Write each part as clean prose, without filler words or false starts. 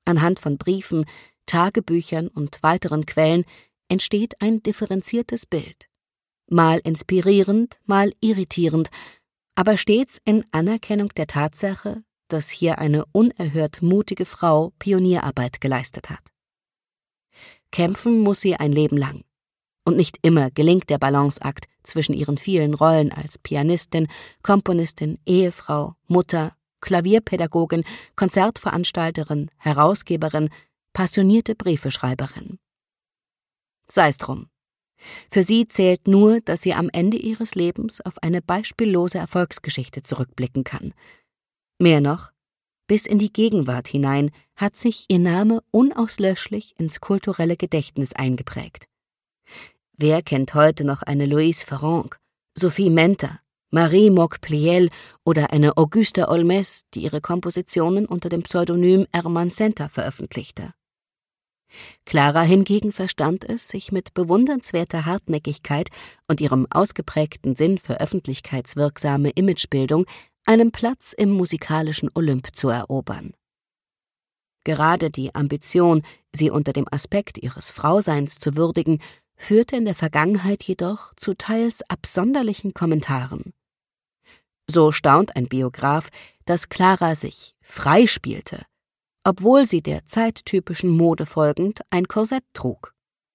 Anhand von Briefen, Tagebüchern und weiteren Quellen entsteht ein differenziertes Bild. Mal inspirierend, mal irritierend, aber stets in Anerkennung der Tatsache, dass hier eine unerhört mutige Frau Pionierarbeit geleistet hat. Kämpfen muss sie ein Leben lang. Und nicht immer gelingt der Balanceakt zwischen ihren vielen Rollen als Pianistin, Komponistin, Ehefrau, Mutter, Klavierpädagogin, Konzertveranstalterin, Herausgeberin, passionierte Briefeschreiberin. Sei's drum. Für sie zählt nur, dass sie am Ende ihres Lebens auf eine beispiellose Erfolgsgeschichte zurückblicken kann. Mehr noch, bis in die Gegenwart hinein hat sich ihr Name unauslöschlich ins kulturelle Gedächtnis eingeprägt. Wer kennt heute noch eine Louise Farrenc, Sophie Menter, Marie Mock-Pliel oder eine Auguste Olmès, die ihre Kompositionen unter dem Pseudonym Hermann Senta veröffentlichte? Clara hingegen verstand es, sich mit bewundernswerter Hartnäckigkeit und ihrem ausgeprägten Sinn für öffentlichkeitswirksame Imagebildung einen Platz im musikalischen Olymp zu erobern. Gerade die Ambition, sie unter dem Aspekt ihres Frauseins zu würdigen, führte in der Vergangenheit jedoch zu teils absonderlichen Kommentaren. So staunt ein Biograf, dass Clara sich freispielte, obwohl sie der zeittypischen Mode folgend ein Korsett trug.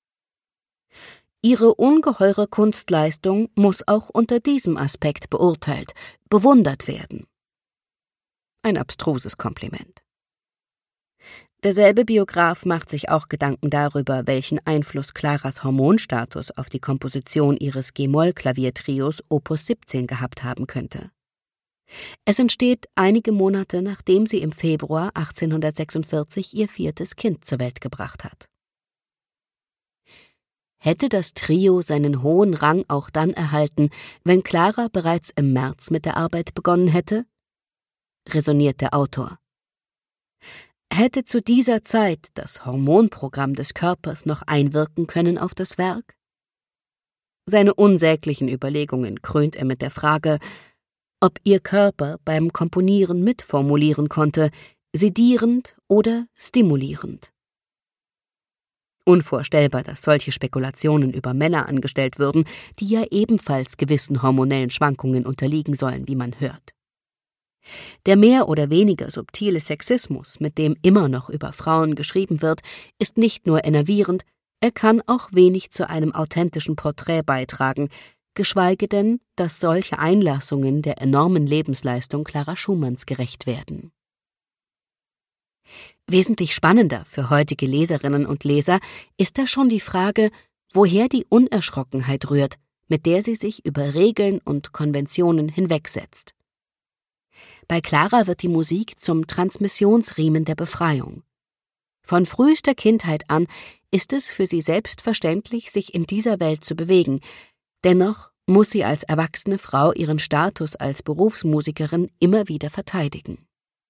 Ihre ungeheure Kunstleistung muss auch unter diesem Aspekt beurteilt, bewundert werden. Ein abstruses Kompliment. Derselbe Biograf macht sich auch Gedanken darüber, welchen Einfluss Claras Hormonstatus auf die Komposition ihres G-Moll-Klaviertrios Opus 17 gehabt haben könnte. Es entsteht einige Monate, nachdem sie im Februar 1846 ihr 4. Kind zur Welt gebracht hat. Hätte das Trio seinen hohen Rang auch dann erhalten, wenn Clara bereits im März mit der Arbeit begonnen hätte? Resoniert der Autor. Hätte zu dieser Zeit das Hormonprogramm des Körpers noch einwirken können auf das Werk? Seine unsäglichen Überlegungen krönt er mit der Frage, ob ihr Körper beim Komponieren mitformulieren konnte, sedierend oder stimulierend. Unvorstellbar, dass solche Spekulationen über Männer angestellt würden, die ja ebenfalls gewissen hormonellen Schwankungen unterliegen sollen, wie man hört. Der mehr oder weniger subtile Sexismus, mit dem immer noch über Frauen geschrieben wird, ist nicht nur enervierend, er kann auch wenig zu einem authentischen Porträt beitragen, geschweige denn, dass solche Einlassungen der enormen Lebensleistung Clara Schumanns gerecht werden. Wesentlich spannender für heutige Leserinnen und Leser ist da schon die Frage, woher die Unerschrockenheit rührt, mit der sie sich über Regeln und Konventionen hinwegsetzt. Bei Clara wird die Musik zum Transmissionsriemen der Befreiung. Von frühester Kindheit an ist es für sie selbstverständlich, sich in dieser Welt zu bewegen. Dennoch muss sie als erwachsene Frau ihren Status als Berufsmusikerin immer wieder verteidigen.